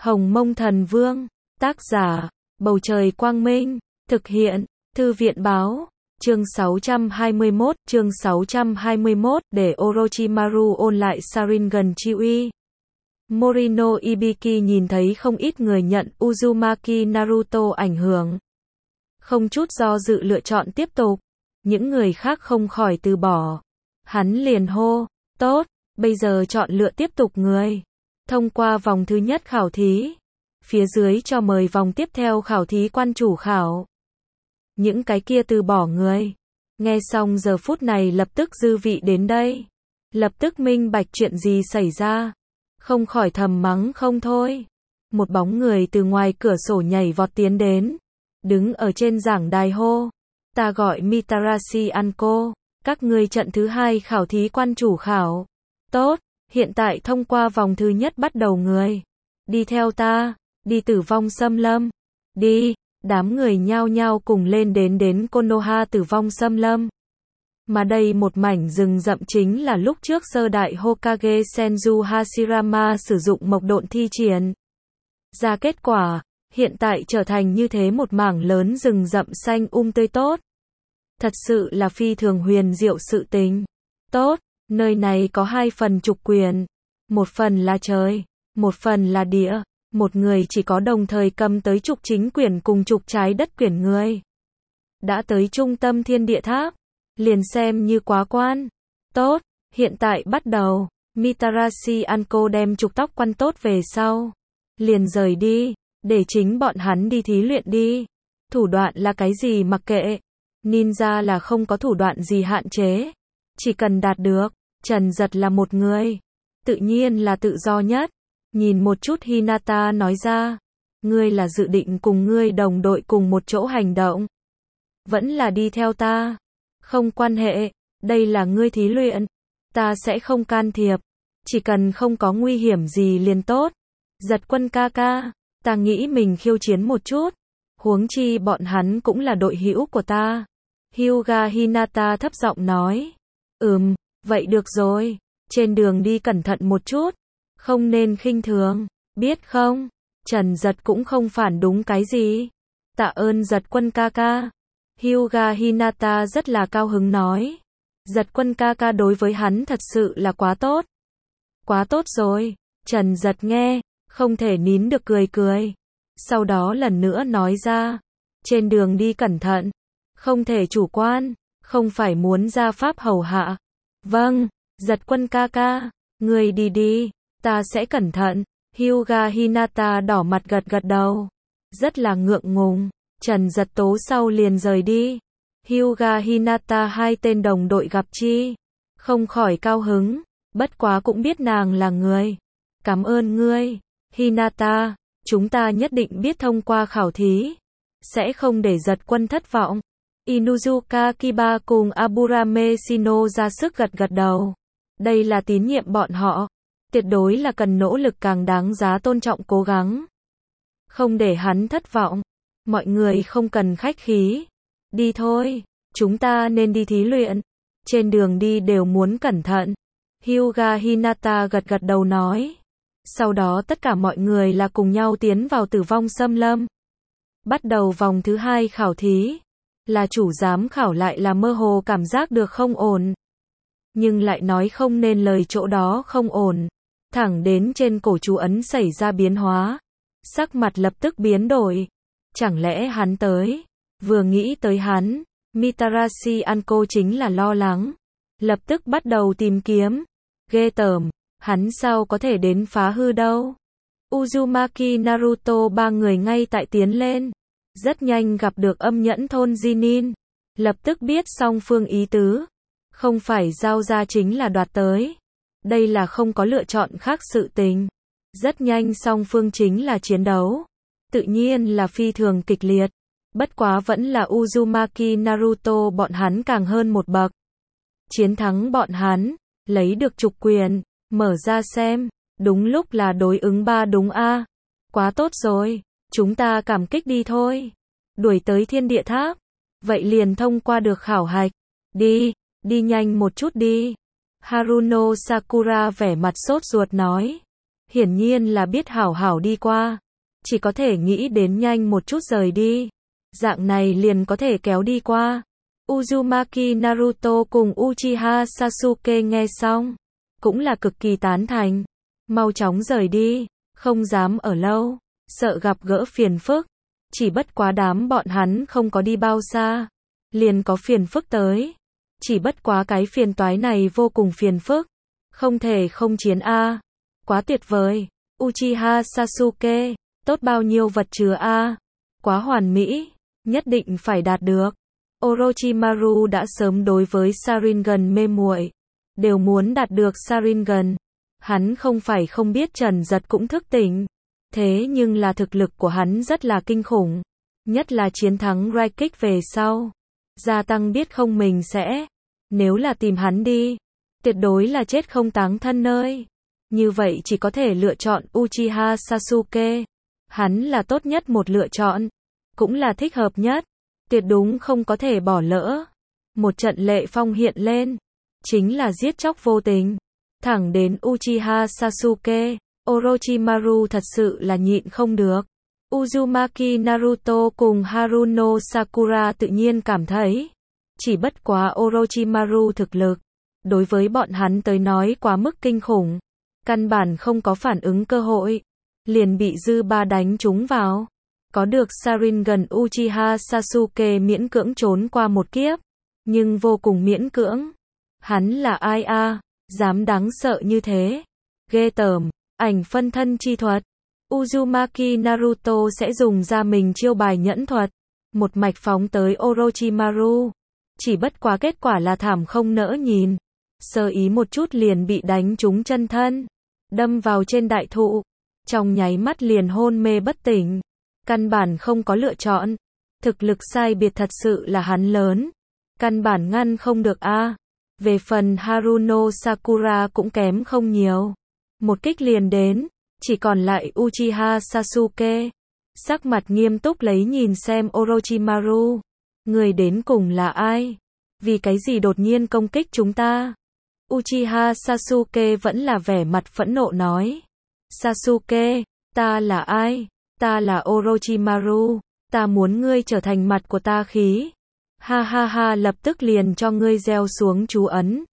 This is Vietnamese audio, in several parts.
Hồng Mông Thần Vương, tác giả, Bầu Trời Quang Minh, thực hiện, Thư viện Báo, chương 621, để Orochimaru ôn lại Sharingan Chiui. Morino Ibiki nhìn thấy không ít người nhận Uzumaki Naruto ảnh hưởng. Không chút do dự lựa chọn tiếp tục. Những người khác không khỏi từ bỏ. Hắn liền hô, tốt, bây giờ chọn lựa tiếp tục người. Thông qua vòng thứ nhất khảo thí. Phía dưới cho mời vòng tiếp theo khảo thí quan chủ khảo. Những cái kia từ bỏ người. Nghe xong giờ phút này lập tức dư vị đến đây. Lập tức minh bạch chuyện gì xảy ra. Không khỏi thầm mắng không thôi. Một bóng người từ ngoài cửa sổ nhảy vọt tiến đến. Đứng ở trên giảng đài hô. Ta gọi Mitarashi Anko. Các ngươi trận thứ hai khảo thí quan chủ khảo. Tốt, hiện tại thông qua vòng thứ nhất bắt đầu người. Đi theo ta, đi Tử Vong Xâm Lâm. Đi, đám người nhao nhao cùng lên đến Konoha Tử Vong Xâm Lâm. Mà đây một mảnh rừng rậm chính là lúc trước sơ đại Hokage Senju Hashirama sử dụng mộc độn thi triển. Ra kết quả, hiện tại trở thành như thế một mảng lớn rừng rậm xanh tươi tốt. Thật sự là phi thường huyền diệu sự tình. Tốt, nơi này có hai phần trục quyền. Một phần là trời, một phần là địa. Một người chỉ có đồng thời cầm tới trục chính quyền cùng trục trái đất quyền người. Đã tới trung tâm thiên địa tháp. Liền xem như quá quan. Tốt, hiện tại bắt đầu. Mitarashi Anko đem trục tóc quăn tốt về sau. Liền rời đi, để chính bọn hắn đi thí luyện đi. Thủ đoạn là cái gì mặc kệ. Ninja là không có thủ đoạn gì hạn chế. Chỉ cần đạt được, Trần Giật là một người. Tự nhiên là tự do nhất. Nhìn một chút Hinata nói ra. Ngươi là dự định cùng ngươi đồng đội cùng một chỗ hành động. Vẫn là đi theo ta. Không quan hệ, đây là ngươi thí luyện. Ta sẽ không can thiệp. Chỉ cần không có nguy hiểm gì liền tốt. Giật Quân ca ca, ta nghĩ mình khiêu chiến một chút. Huống chi bọn hắn cũng là đội hữu của ta. Hyuga Hinata thấp giọng nói. Vậy được rồi. Trên đường đi cẩn thận một chút. Không nên khinh thường, biết không? Trần Giật cũng không phản đúng cái gì. Tạ ơn Giật Quân ca ca. Hyuga Hinata rất là cao hứng nói. Giật Quân ca ca đối với hắn thật sự là quá tốt. Quá tốt rồi. Trần Giật nghe, không thể nín được cười. Sau đó lần nữa nói ra. Trên đường đi cẩn thận. Không thể chủ quan. Không phải muốn ra pháp hầu hạ. Vâng, Giật Quân ca ca. Người đi. Ta sẽ cẩn thận. Hyuga Hinata đỏ mặt gật đầu. Rất là ngượng ngùng. Trần Giật tố sau liền rời đi. Hyuga Hinata hai tên đồng đội gặp chi. Không khỏi cao hứng. Bất quá cũng biết nàng là người. Cảm ơn ngươi. Hinata, chúng ta nhất định biết thông qua khảo thí. Sẽ không để Giật Quân thất vọng. Inuzuka Kiba cùng Aburame Shino ra sức gật đầu. Đây là tín nhiệm bọn họ. Tuyệt đối là cần nỗ lực càng đáng giá tôn trọng cố gắng. Không để hắn thất vọng. Mọi người không cần khách khí. Đi thôi. Chúng ta nên đi thí luyện. Trên đường đi đều muốn cẩn thận. Hyuga Hinata gật đầu nói. Sau đó tất cả mọi người là cùng nhau tiến vào Tử Vong Xâm Lâm. Bắt đầu vòng thứ hai khảo thí. Là chủ giám khảo lại là mơ hồ cảm giác được không ổn. Nhưng lại nói không nên lời chỗ đó không ổn. Thẳng đến trên cổ chú ấn xảy ra biến hóa. Sắc mặt lập tức biến đổi. Chẳng lẽ hắn tới? Vừa nghĩ tới hắn, Mitarashi Anko chính là lo lắng. Lập tức bắt đầu tìm kiếm. Ghê tởm, hắn sao có thể đến phá hư đâu? Uzumaki Naruto ba người ngay tại tiến lên. Rất nhanh gặp được âm nhẫn thôn Jinin. Lập tức biết song phương ý tứ. Không phải giao ra chính là đoạt tới. Đây là không có lựa chọn khác sự tình. Rất nhanh song phương chính là chiến đấu. Tự nhiên là phi thường kịch liệt. Bất quá vẫn là Uzumaki Naruto bọn hắn càng hơn một bậc. Chiến thắng bọn hắn. Lấy được trục quyền. Mở ra xem. Đúng lúc là đối ứng 3 đúng a. Quá tốt rồi. Chúng ta cảm kích đi thôi. Đuổi tới thiên địa tháp. Vậy liền thông qua được khảo hạch. Đi nhanh một chút đi. Haruno Sakura vẻ mặt sốt ruột nói. hiển nhiên là biết hảo hảo đi qua. Chỉ có thể nghĩ đến nhanh một chút rời đi. Dạng này liền có thể kéo đi qua. Uzumaki Naruto cùng Uchiha Sasuke nghe xong, cũng là cực kỳ tán thành. Mau chóng rời đi, không dám ở lâu, sợ gặp gỡ phiền phức. Chỉ bất quá đám bọn hắn không có đi bao xa, liền có phiền phức tới. Chỉ bất quá cái phiền toái này vô cùng phiền phức. Không thể không chiến a. Quá tuyệt vời. Uchiha Sasuke, tốt bao nhiêu vật chứa a. Quá hoàn mỹ, nhất định phải đạt được. Orochimaru đã sớm đối với Sharingan mê muội, đều muốn đạt được Sharingan. Hắn không phải không biết Trần Giật cũng thức tỉnh, thế nhưng là thực lực của hắn rất là kinh khủng, nhất là chiến thắng Raikik về sau, gia tăng biết không mình sẽ, nếu là tìm hắn đi, tuyệt đối là chết không táng thân nơi. Như vậy chỉ có thể lựa chọn Uchiha Sasuke, hắn là tốt nhất một lựa chọn, cũng là thích hợp nhất, tuyệt đúng không có thể bỏ lỡ. Một trận lệ phong hiện lên, chính là giết chóc vô tình, thẳng đến Uchiha Sasuke. Orochimaru thật sự là nhịn không được. Uzumaki Naruto cùng Haruno Sakura tự nhiên cảm thấy, chỉ bất quá Orochimaru thực lực, đối với bọn hắn tới nói quá mức kinh khủng, căn bản không có phản ứng cơ hội, liền bị dư ba đánh trúng vào. Có được Sharingan Uchiha Sasuke miễn cưỡng trốn qua một kiếp, nhưng vô cùng miễn cưỡng. Hắn là ai a, dám đáng sợ như thế, ghê tởm. Ảnh phân thân chi thuật. Uzumaki Naruto sẽ dùng ra mình chiêu bài nhẫn thuật, một mạch phóng tới Orochimaru. Chỉ bất quá kết quả là thảm không nỡ nhìn, sơ ý một chút liền bị đánh trúng chân thân, đâm vào trên đại thụ, trong nháy mắt liền hôn mê bất tỉnh, căn bản không có lựa chọn. Thực lực sai biệt thật sự là hắn lớn, căn bản ngăn không được a. Về phần Haruno Sakura cũng kém không nhiều, một kích liền đến, chỉ còn lại Uchiha Sasuke. Sắc mặt nghiêm túc lấy nhìn xem Orochimaru. Người đến cùng là ai? Vì cái gì đột nhiên công kích chúng ta? Uchiha Sasuke vẫn là vẻ mặt phẫn nộ nói. Sasuke, ta là ai? Ta là Orochimaru. Ta muốn ngươi trở thành mặt của ta khí. Ha ha ha, lập tức liền cho ngươi gieo xuống chú ấn.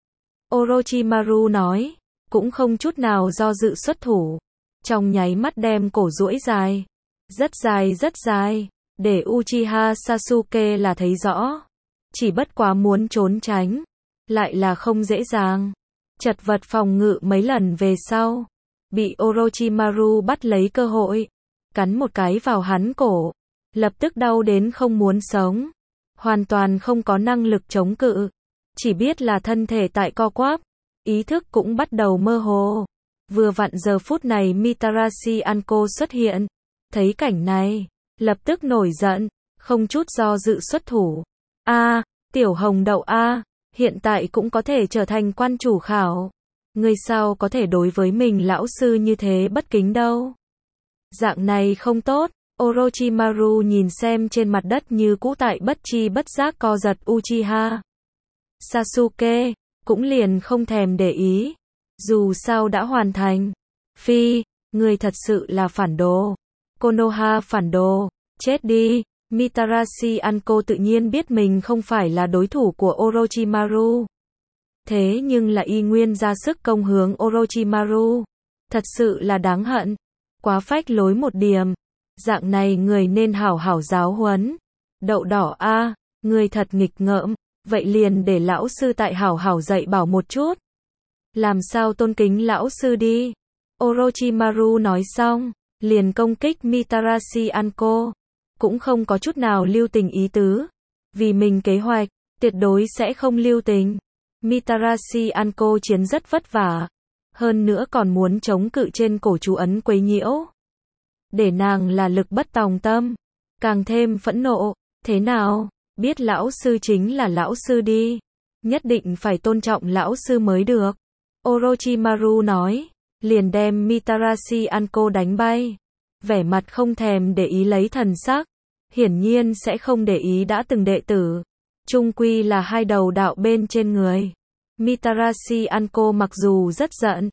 Orochimaru nói, cũng không chút nào do dự xuất thủ, trong nháy mắt đem cổ duỗi dài, rất dài, để Uchiha Sasuke là thấy rõ. Chỉ bất quá muốn trốn tránh, lại là không dễ dàng. Chật vật phòng ngự mấy lần về sau, bị Orochimaru bắt lấy cơ hội, cắn một cái vào hắn cổ, lập tức đau đến không muốn sống, hoàn toàn không có năng lực chống cự, chỉ biết là thân thể tại co quắp, ý thức cũng bắt đầu mơ hồ. Vừa vặn giờ phút này Mitarashi Anko xuất hiện, thấy cảnh này, lập tức nổi giận, không chút do dự xuất thủ. A, tiểu hồng đậu a, hiện tại cũng có thể trở thành quan chủ khảo. Ngươi sao có thể đối với mình lão sư như thế bất kính đâu? Dạng này không tốt. Orochimaru nhìn xem trên mặt đất như cũ tại bất chi bất giác co giật Uchiha Sasuke, cũng liền không thèm để ý. Dù sao đã hoàn thành. Phi, người thật sự là phản đồ. Konoha phản đồ, chết đi. Mitarashi Anko tự nhiên biết mình không phải là đối thủ của Orochimaru. Thế nhưng là y nguyên ra sức công hướng Orochimaru. Thật sự là đáng hận. Quá phách lối một điểm. Dạng này người nên hảo hảo giáo huấn. Đậu đỏ a, người thật nghịch ngợm. Vậy liền để lão sư tại hảo hảo dạy bảo một chút. Làm sao tôn kính lão sư đi. Orochimaru nói xong, liền công kích Mitarashi Anko. Cũng không có chút nào lưu tình ý tứ. Vì mình kế hoạch, tuyệt đối sẽ không lưu tình. Mitarashi Anko chiến rất vất vả. Hơn nữa còn muốn chống cự trên cổ chú ấn quấy nhiễu. Để nàng là lực bất tòng tâm. Càng thêm phẫn nộ. Thế nào? Biết lão sư chính là lão sư đi. Nhất định phải tôn trọng lão sư mới được. Orochimaru nói. Liền đem Mitarashi Anko đánh bay. Vẻ mặt không thèm để ý lấy thần sắc. Hiển nhiên sẽ không để ý đã từng đệ tử. Chung quy là hai đầu đạo bên trên người. Mitarashi Anko mặc dù rất giận.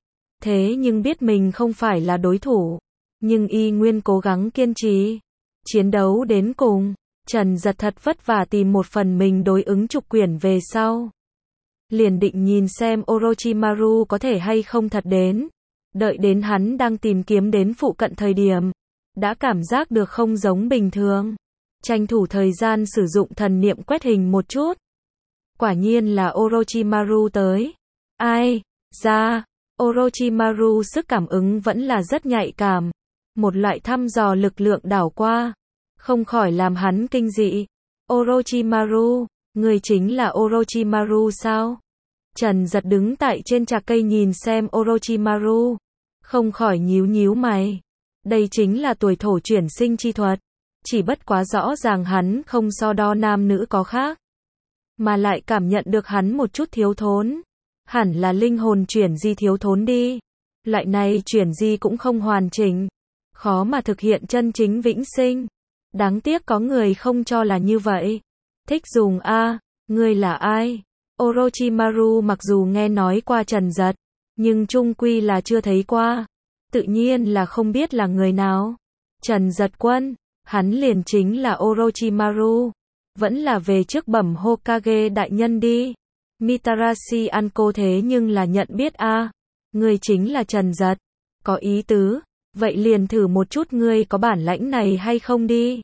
Thế nhưng biết mình không phải là đối thủ, nhưng y nguyên cố gắng kiên trì, chiến đấu đến cùng. Trần Giật thật vất vả tìm một phần mình đối ứng trục quyển về sau. Liền định nhìn xem Orochimaru có thể hay không thật đến. Đợi đến hắn đang tìm kiếm đến phụ cận thời điểm, đã cảm giác được không giống bình thường. Tranh thủ thời gian sử dụng thần niệm quét hình một chút. Quả nhiên là Orochimaru tới. Ai ra, Orochimaru sức cảm ứng vẫn là rất nhạy cảm. Một loại thăm dò lực lượng đảo qua, không khỏi làm hắn kinh dị. Orochimaru, người chính là Orochimaru sao? Trần Giật đứng tại trên trạc cây nhìn xem Orochimaru, không khỏi nhíu nhíu mày. Đây chính là tuổi thổ chuyển sinh chi thuật, chỉ bất quá rõ ràng hắn không so đo nam nữ có khác, mà lại cảm nhận được hắn một chút thiếu thốn. Hẳn là linh hồn chuyển di thiếu thốn đi. Loại này chuyển di cũng không hoàn chỉnh, khó mà thực hiện chân chính vĩnh sinh. Đáng tiếc có người không cho là như vậy. Thích dùng a, ngươi là ai? Orochimaru mặc dù nghe nói qua Trần Giật, nhưng chung quy là chưa thấy qua, tự nhiên là không biết là người nào. Trần Giật Quân, hắn liền chính là Orochimaru, vẫn là về trước bẩm Hokage đại nhân đi. Mitarashi Anko thế nhưng là nhận biết a, ngươi chính là Trần Giật, có ý tứ, vậy liền thử một chút ngươi có bản lãnh này hay không đi.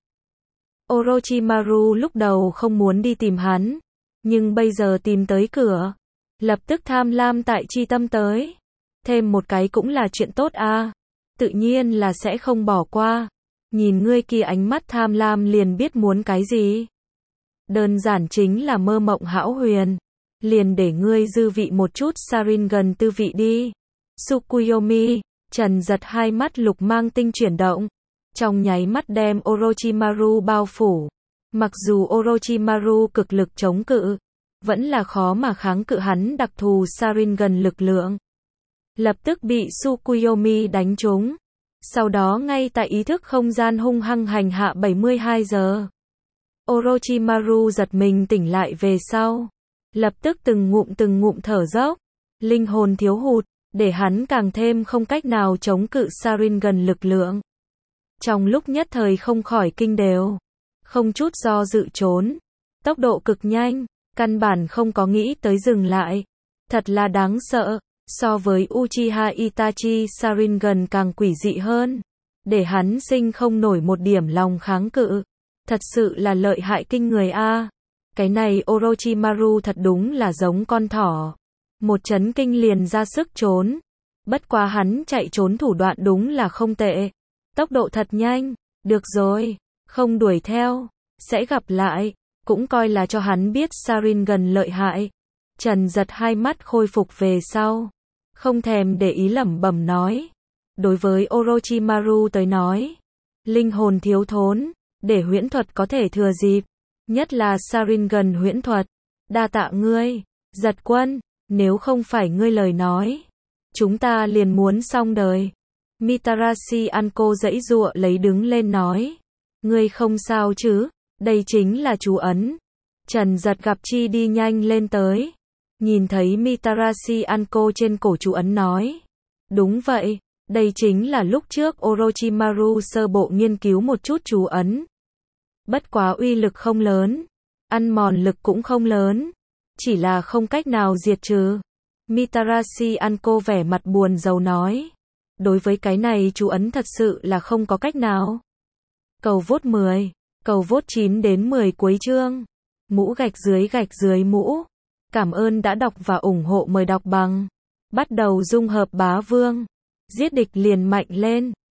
Orochimaru lúc đầu không muốn đi tìm hắn, nhưng bây giờ tìm tới cửa, lập tức tham lam tại chi tâm tới. Thêm một cái cũng là chuyện tốt a, tự nhiên là sẽ không bỏ qua. Nhìn ngươi kia ánh mắt tham lam liền biết muốn cái gì. Đơn giản chính là mơ mộng hão huyền. Liền để ngươi dư vị một chút Sharingan tư vị đi. Tsukuyomi, Trần Giật hai mắt lục mang tinh chuyển động, trong nháy mắt đem Orochimaru bao phủ. Mặc dù Orochimaru cực lực chống cự, vẫn là khó mà kháng cự hắn đặc thù Sharingan lực lượng. Lập tức bị Tsukuyomi đánh trúng. Sau đó ngay tại ý thức không gian hung hăng hành hạ 72 giờ. Orochimaru giật mình tỉnh lại về sau, lập tức từng ngụm thở dốc. Linh hồn thiếu hụt, để hắn càng thêm không cách nào chống cự Sharingan lực lượng. Trong lúc nhất thời không khỏi kinh đều, không chút do dự trốn. Tốc độ cực nhanh, căn bản không có nghĩ tới dừng lại. Thật là đáng sợ, so với Uchiha Itachi Sharingan càng quỷ dị hơn. Để hắn sinh không nổi một điểm lòng kháng cự. Thật sự là lợi hại kinh người a. Cái này Orochimaru thật đúng là giống con thỏ. Một chấn kinh liền ra sức trốn. Bất quá hắn chạy trốn thủ đoạn đúng là không tệ. Tốc độ thật nhanh. Được rồi, không đuổi theo, sẽ gặp lại. Cũng coi là cho hắn biết Sharingan lợi hại. Trần Giật hai mắt khôi phục về sau, không thèm để ý lẩm bẩm nói. Đối với Orochimaru tới nói, linh hồn thiếu thốn, để huyễn thuật có thể thừa dịp. Nhất là Sharingan huyễn thuật. Đa tạ ngươi, Giật Quân, nếu không phải ngươi lời nói, chúng ta liền muốn xong đời. Mitarashi Anko giãy giụa lấy đứng lên nói. Ngươi không sao chứ, đây chính là chú ấn. Trần Giật gặp chi đi nhanh lên tới. Nhìn thấy Mitarashi Anko trên cổ chú ấn nói. Đúng vậy, đây chính là lúc trước Orochimaru sơ bộ nghiên cứu một chút chú ấn. Bất quá uy lực không lớn, ăn mòn lực cũng không lớn, chỉ là không cách nào diệt trừ. Mitarashi Anko vẻ mặt buồn rầu nói. Đối với cái này chú ấn thật sự là không có cách nào. Cầu vote 10, cầu vote 9 đến 10 cuối chương. Mũ gạch dưới mũ. Cảm ơn đã đọc và ủng hộ, mời đọc bằng. Bắt đầu dung hợp bá vương. Giết địch liền mạnh lên.